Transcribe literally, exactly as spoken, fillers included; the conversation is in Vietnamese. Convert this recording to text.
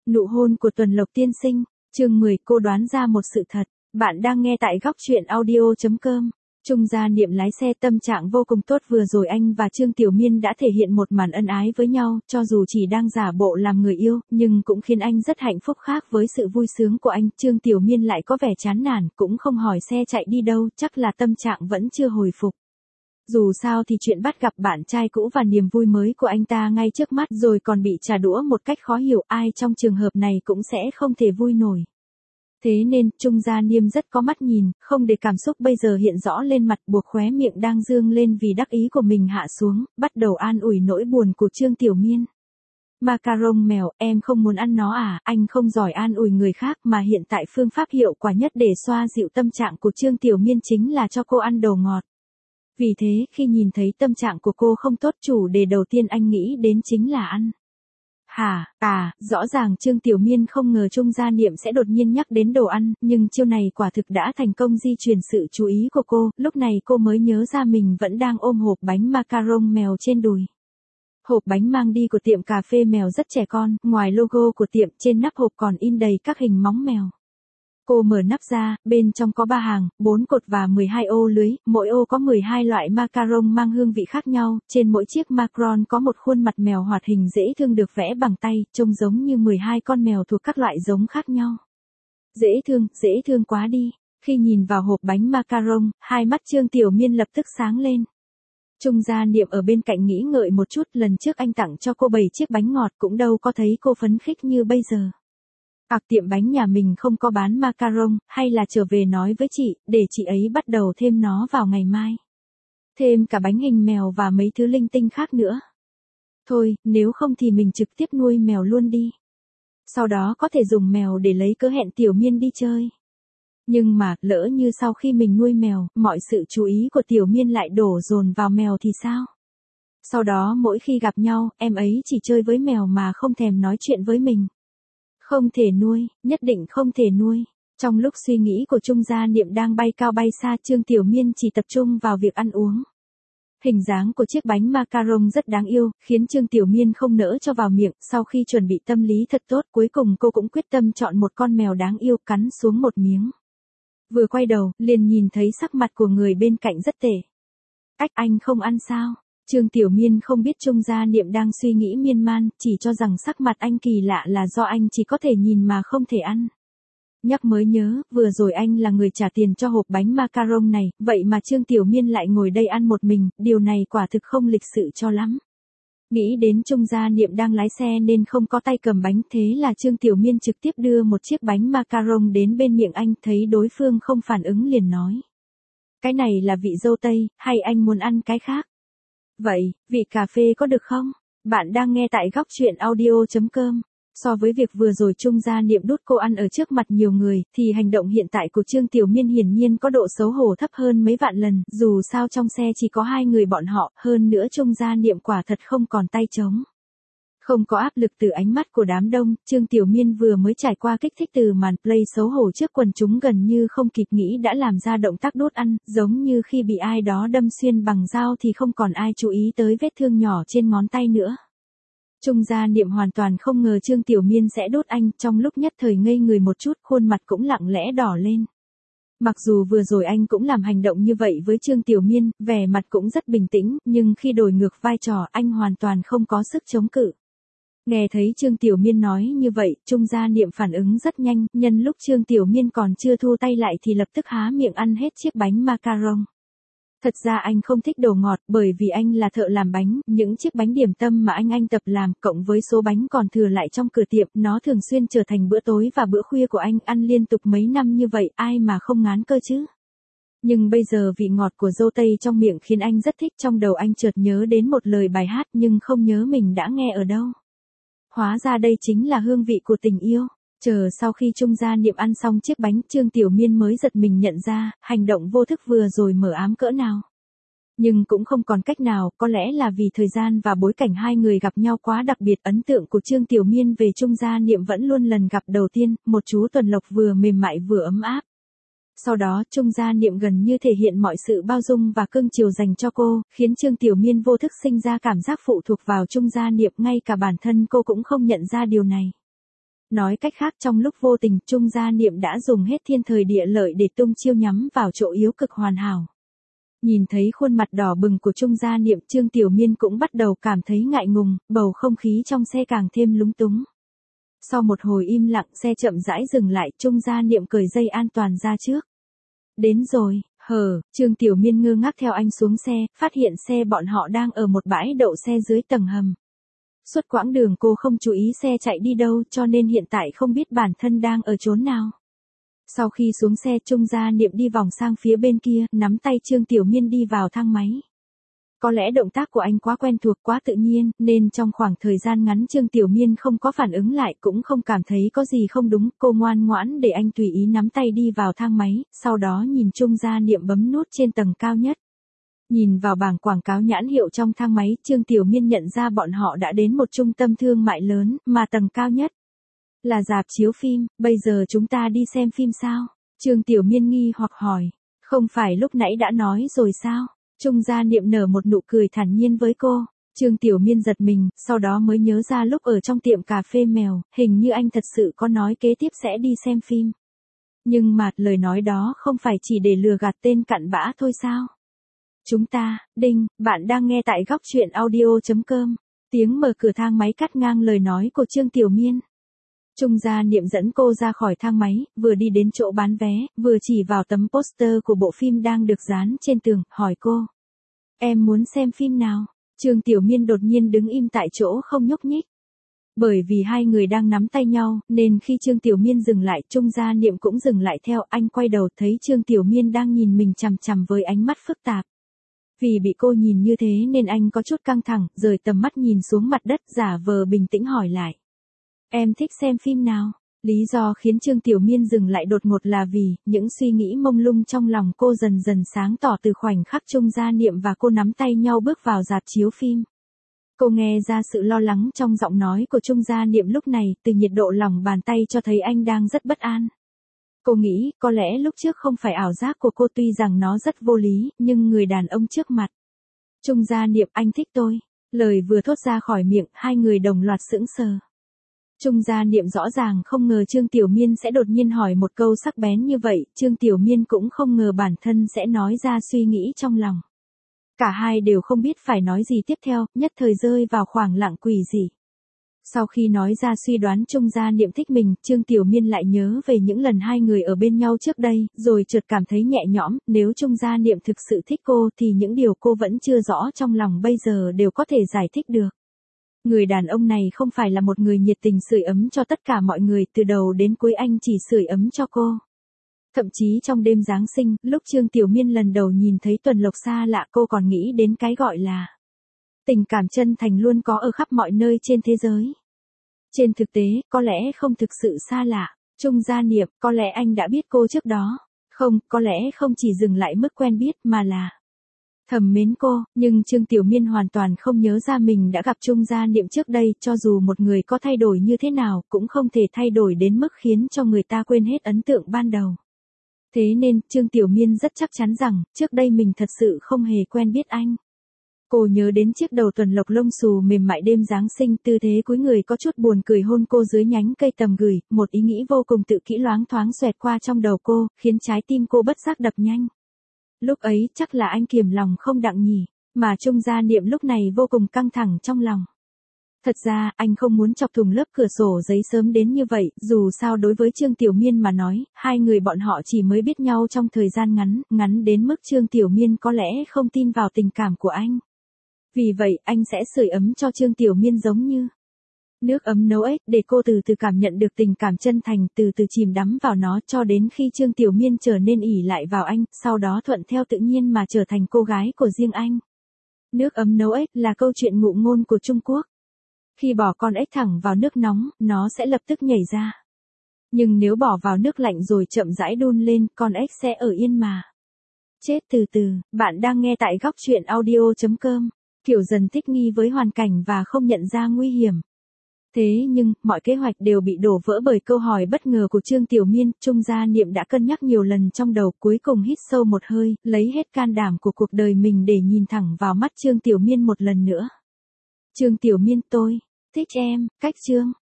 Nụ hôn của Tuần Lộc tiên sinh, chương mười, cô đoán ra một sự thật. Bạn đang nghe tại góc truyện audio chấm com. Trung Gia Niệm lái xe tâm trạng vô cùng tốt, vừa rồi anh và Trương Tiểu Miên đã thể hiện một màn ân ái với nhau, cho dù chỉ đang giả bộ làm người yêu, nhưng cũng khiến anh rất hạnh phúc. Khác với sự vui sướng của anh, Trương Tiểu Miên lại có vẻ chán nản, cũng không hỏi xe chạy đi đâu, chắc là tâm trạng vẫn chưa hồi phục. Dù sao thì chuyện bắt gặp bạn trai cũ và niềm vui mới của anh ta ngay trước mắt rồi còn bị trả đũa một cách khó hiểu, ai trong trường hợp này cũng sẽ không thể vui nổi. Thế nên, Trung Gia Niệm rất có mắt nhìn, không để cảm xúc bây giờ hiện rõ lên mặt, buộc khóe miệng đang dương lên vì đắc ý của mình hạ xuống, bắt đầu an ủi nỗi buồn của Trương Tiểu Miên. Macaron mèo, em không muốn ăn nó à, anh không giỏi an ủi người khác mà hiện tại phương pháp hiệu quả nhất để xoa dịu tâm trạng của Trương Tiểu Miên chính là cho cô ăn đồ ngọt. Vì thế, khi nhìn thấy tâm trạng của cô không tốt, chủ đề đầu tiên anh nghĩ đến chính là ăn. Hả, à, rõ ràng Trương Tiểu Miên không ngờ Trung Gia Niệm sẽ đột nhiên nhắc đến đồ ăn, nhưng chiêu này quả thực đã thành công di chuyển sự chú ý của cô, lúc này cô mới nhớ ra mình vẫn đang ôm hộp bánh macaron mèo trên đùi. Hộp bánh mang đi của tiệm cà phê mèo rất trẻ con, ngoài logo của tiệm, trên nắp hộp còn in đầy các hình móng mèo. Cô mở nắp ra, bên trong có ba hàng, bốn cột và mười hai ô lưới, mỗi ô có mười hai loại macaron mang hương vị khác nhau, trên mỗi chiếc macaron có một khuôn mặt mèo hoạt hình dễ thương được vẽ bằng tay, trông giống như mười hai con mèo thuộc các loại giống khác nhau. Dễ thương, dễ thương quá đi. Khi nhìn vào hộp bánh macaron, hai mắt Trương Tiểu Miên lập tức sáng lên. Trung Gia Niệm ở bên cạnh nghĩ ngợi một chút, lần trước anh tặng cho cô bảy chiếc bánh ngọt cũng đâu có thấy cô phấn khích như bây giờ. Hoặc tiệm bánh nhà mình không có bán macaron, hay là trở về nói với chị, để chị ấy bắt đầu thêm nó vào ngày mai. Thêm cả bánh hình mèo và mấy thứ linh tinh khác nữa. Thôi, nếu không thì mình trực tiếp nuôi mèo luôn đi. Sau đó có thể dùng mèo để lấy cớ hẹn Tiểu Miên đi chơi. Nhưng mà, lỡ như sau khi mình nuôi mèo, mọi sự chú ý của Tiểu Miên lại đổ dồn vào mèo thì sao? Sau đó mỗi khi gặp nhau, em ấy chỉ chơi với mèo mà không thèm nói chuyện với mình. Không thể nuôi, nhất định không thể nuôi. Trong lúc suy nghĩ của Trung Gia Niệm đang bay cao bay xa, Trương Tiểu Miên chỉ tập trung vào việc ăn uống. Hình dáng của chiếc bánh macaron rất đáng yêu, khiến Trương Tiểu Miên không nỡ cho vào miệng, sau khi chuẩn bị tâm lý thật tốt, cuối cùng cô cũng quyết tâm chọn một con mèo đáng yêu, cắn xuống một miếng. Vừa quay đầu, liền nhìn thấy sắc mặt của người bên cạnh rất tệ. Ách, anh không ăn sao? Trương Tiểu Miên không biết Trung Gia Niệm đang suy nghĩ miên man, chỉ cho rằng sắc mặt anh kỳ lạ là do anh chỉ có thể nhìn mà không thể ăn. Nhắc mới nhớ, vừa rồi anh là người trả tiền cho hộp bánh macaron này, vậy mà Trương Tiểu Miên lại ngồi đây ăn một mình, điều này quả thực không lịch sự cho lắm. Nghĩ đến Trung Gia Niệm đang lái xe nên không có tay cầm bánh, thế là Trương Tiểu Miên trực tiếp đưa một chiếc bánh macaron đến bên miệng anh, thấy đối phương không phản ứng liền nói. Cái này là vị dâu tây, hay anh muốn ăn cái khác? Vậy, vị cà phê có được không? Bạn đang nghe tại góc truyện audio chấm com. So với việc vừa rồi Trung Gia Niệm đút cô ăn ở trước mặt nhiều người, thì hành động hiện tại của Trương Tiểu Miên hiển nhiên có độ xấu hổ thấp hơn mấy vạn lần, dù sao trong xe chỉ có hai người bọn họ, hơn nữa Trung Gia Niệm quả thật không còn tay trống. Không có áp lực từ ánh mắt của đám đông, Trương Tiểu Miên vừa mới trải qua kích thích từ màn play xấu hổ trước quần chúng, gần như không kịp nghĩ đã làm ra động tác đút ăn, giống như khi bị ai đó đâm xuyên bằng dao thì không còn ai chú ý tới vết thương nhỏ trên ngón tay nữa. Trung Gia Niệm hoàn toàn không ngờ Trương Tiểu Miên sẽ đút anh, trong lúc nhất thời ngây người một chút, khuôn mặt cũng lặng lẽ đỏ lên. Mặc dù vừa rồi anh cũng làm hành động như vậy với Trương Tiểu Miên, vẻ mặt cũng rất bình tĩnh, nhưng khi đổi ngược vai trò anh hoàn toàn không có sức chống cự. Nghe thấy Trương Tiểu Miên nói như vậy, Trung Gia Niệm phản ứng rất nhanh, nhân lúc Trương Tiểu Miên còn chưa thu tay lại thì lập tức há miệng ăn hết chiếc bánh macaron. Thật ra anh không thích đồ ngọt, bởi vì anh là thợ làm bánh, những chiếc bánh điểm tâm mà anh anh tập làm, cộng với số bánh còn thừa lại trong cửa tiệm, nó thường xuyên trở thành bữa tối và bữa khuya của anh, ăn liên tục mấy năm như vậy, ai mà không ngán cơ chứ. Nhưng bây giờ vị ngọt của dâu tây trong miệng khiến anh rất thích, trong đầu anh chợt nhớ đến một lời bài hát nhưng không nhớ mình đã nghe ở đâu. Hóa ra đây chính là hương vị của tình yêu. Chờ sau khi Trung Gia Niệm ăn xong chiếc bánh, Trương Tiểu Miên mới giật mình nhận ra, hành động vô thức vừa rồi mờ ám cỡ nào. Nhưng cũng không còn cách nào, có lẽ là vì thời gian và bối cảnh hai người gặp nhau quá đặc biệt, ấn tượng của Trương Tiểu Miên về Trung Gia Niệm vẫn luôn lần gặp đầu tiên, một chú Tuần Lộc vừa mềm mại vừa ấm áp. Sau đó, Trung Gia Niệm gần như thể hiện mọi sự bao dung và cưng chiều dành cho cô, khiến Trương Tiểu Miên vô thức sinh ra cảm giác phụ thuộc vào Trung Gia Niệm, ngay cả bản thân cô cũng không nhận ra điều này. Nói cách khác trong lúc vô tình Trung Gia Niệm đã dùng hết thiên thời địa lợi để tung chiêu nhắm vào chỗ yếu cực hoàn hảo. Nhìn thấy khuôn mặt đỏ bừng của Trung Gia Niệm, Trương Tiểu Miên cũng bắt đầu cảm thấy ngại ngùng, bầu không khí trong xe càng thêm lúng túng. Sau một hồi im lặng xe chậm rãi dừng lại, Trung Gia Niệm cởi dây an toàn ra trước. Đến rồi, hờ, Trương Tiểu Miên ngơ ngác theo anh xuống xe, phát hiện xe bọn họ đang ở một bãi đậu xe dưới tầng hầm. Suốt quãng đường cô không chú ý xe chạy đi đâu cho nên hiện tại không biết bản thân đang ở chốn nào. Sau khi xuống xe Trung Gia Niệm đi vòng sang phía bên kia, nắm tay Trương Tiểu Miên đi vào thang máy. Có lẽ động tác của anh quá quen thuộc quá tự nhiên, nên trong khoảng thời gian ngắn Trương Tiểu Miên không có phản ứng lại cũng không cảm thấy có gì không đúng. Cô ngoan ngoãn để anh tùy ý nắm tay đi vào thang máy, sau đó nhìn Trung Gia Niệm bấm nút trên tầng cao nhất. Nhìn vào bảng quảng cáo nhãn hiệu trong thang máy, Trương Tiểu Miên nhận ra bọn họ đã đến một trung tâm thương mại lớn, mà tầng cao nhất là rạp chiếu phim. Bây giờ chúng ta đi xem phim sao? Trương Tiểu Miên nghi hoặc hỏi. Không phải lúc nãy đã nói rồi sao? Trung Gia Niệm nở một nụ cười thản nhiên với cô. Trương Tiểu Miên giật mình, sau đó mới nhớ ra lúc ở trong tiệm cà phê mèo, hình như anh thật sự có nói kế tiếp sẽ đi xem phim. Nhưng mà lời nói đó không phải chỉ để lừa gạt tên cặn bã thôi sao? Chúng ta, đinh, bạn đang nghe tại góc truyện audio chấm com. Tiếng mở cửa thang máy cắt ngang lời nói của Trương Tiểu Miên. Trung Gia Niệm dẫn cô ra khỏi thang máy, vừa đi đến chỗ bán vé, vừa chỉ vào tấm poster của bộ phim đang được dán trên tường, hỏi cô. Em muốn xem phim nào? Trương Tiểu Miên đột nhiên đứng im tại chỗ không nhúc nhích. Bởi vì hai người đang nắm tay nhau, nên khi Trương Tiểu Miên dừng lại, Trung Gia Niệm cũng dừng lại theo. Anh quay đầu thấy Trương Tiểu Miên đang nhìn mình chằm chằm với ánh mắt phức tạp. Vì bị cô nhìn như thế nên anh có chút căng thẳng, rời tầm mắt nhìn xuống mặt đất, giả vờ bình tĩnh hỏi lại. Em thích xem phim nào? Lý do khiến Trương Tiểu Miên dừng lại đột ngột là vì, những suy nghĩ mông lung trong lòng cô dần dần sáng tỏ từ khoảnh khắc Trung Gia Niệm và cô nắm tay nhau bước vào rạp chiếu phim. Cô nghe ra sự lo lắng trong giọng nói của Trung Gia Niệm lúc này, từ nhiệt độ lòng bàn tay cho thấy anh đang rất bất an. Cô nghĩ, có lẽ lúc trước không phải ảo giác của cô, tuy rằng nó rất vô lý, nhưng người đàn ông trước mặt. Trung Gia Niệm, anh thích tôi. Lời vừa thốt ra khỏi miệng, hai người đồng loạt sững sờ. Trung Gia Niệm rõ ràng không ngờ Trương Tiểu Miên sẽ đột nhiên hỏi một câu sắc bén như vậy, Trương Tiểu Miên cũng không ngờ bản thân sẽ nói ra suy nghĩ trong lòng. Cả hai đều không biết phải nói gì tiếp theo, nhất thời rơi vào khoảng lặng quỷ dị. Sau khi nói ra suy đoán Trung Gia Niệm thích mình, Trương Tiểu Miên lại nhớ về những lần hai người ở bên nhau trước đây, rồi chợt cảm thấy nhẹ nhõm, nếu Trung Gia Niệm thực sự thích cô thì những điều cô vẫn chưa rõ trong lòng bây giờ đều có thể giải thích được. Người đàn ông này không phải là một người nhiệt tình sưởi ấm cho tất cả mọi người, từ đầu đến cuối anh chỉ sưởi ấm cho cô. Thậm chí trong đêm Giáng sinh, lúc Trương Tiểu Miên lần đầu nhìn thấy Tuần Lộc xa lạ, cô còn nghĩ đến cái gọi là tình cảm chân thành luôn có ở khắp mọi nơi trên thế giới. Trên thực tế, có lẽ không thực sự xa lạ. Trung Gia Niệm, có lẽ anh đã biết cô trước đó. Không, có lẽ không chỉ dừng lại mức quen biết mà là thầm mến cô, nhưng Trương Tiểu Miên hoàn toàn không nhớ ra mình đã gặp Trung Gia Niệm trước đây, cho dù một người có thay đổi như thế nào, cũng không thể thay đổi đến mức khiến cho người ta quên hết ấn tượng ban đầu. Thế nên, Trương Tiểu Miên rất chắc chắn rằng, trước đây mình thật sự không hề quen biết anh. Cô nhớ đến chiếc đầu Tuần Lộc lông xù mềm mại đêm Giáng sinh, tư thế cúi người có chút buồn cười hôn cô dưới nhánh cây tầm gửi, một ý nghĩ vô cùng tự kỷ loáng thoáng xoẹt qua trong đầu cô, khiến trái tim cô bất giác đập nhanh. Lúc ấy chắc là anh kiềm lòng không đặng nhỉ, mà Trung Gia Niệm lúc này vô cùng căng thẳng trong lòng. Thật ra, anh không muốn chọc thủng lớp cửa sổ giấy sớm đến như vậy, dù sao đối với Trương Tiểu Miên mà nói, hai người bọn họ chỉ mới biết nhau trong thời gian ngắn, ngắn đến mức Trương Tiểu Miên có lẽ không tin vào tình cảm của anh. Vì vậy, anh sẽ sưởi ấm cho Trương Tiểu Miên giống như nước ấm nấu ếch, để cô từ từ cảm nhận được tình cảm chân thành, từ từ chìm đắm vào nó cho đến khi Trương Tiểu Miên trở nên ỷ lại vào anh, sau đó thuận theo tự nhiên mà trở thành cô gái của riêng anh. Nước ấm nấu ếch là câu chuyện ngụ ngôn của Trung Quốc. Khi bỏ con ếch thẳng vào nước nóng, nó sẽ lập tức nhảy ra. Nhưng nếu bỏ vào nước lạnh rồi chậm rãi đun lên, con ếch sẽ ở yên mà chết từ từ. Bạn đang nghe tại góc truyện audio chấm com. Kiểu dần thích nghi với hoàn cảnh và không nhận ra nguy hiểm. Thế nhưng, mọi kế hoạch đều bị đổ vỡ bởi câu hỏi bất ngờ của Trương Tiểu Miên. Trung Gia Niệm đã cân nhắc nhiều lần trong đầu, cuối cùng hít sâu một hơi, lấy hết can đảm của cuộc đời mình để nhìn thẳng vào mắt Trương Tiểu Miên một lần nữa. Trương Tiểu Miên, tôi thích em, cách Trương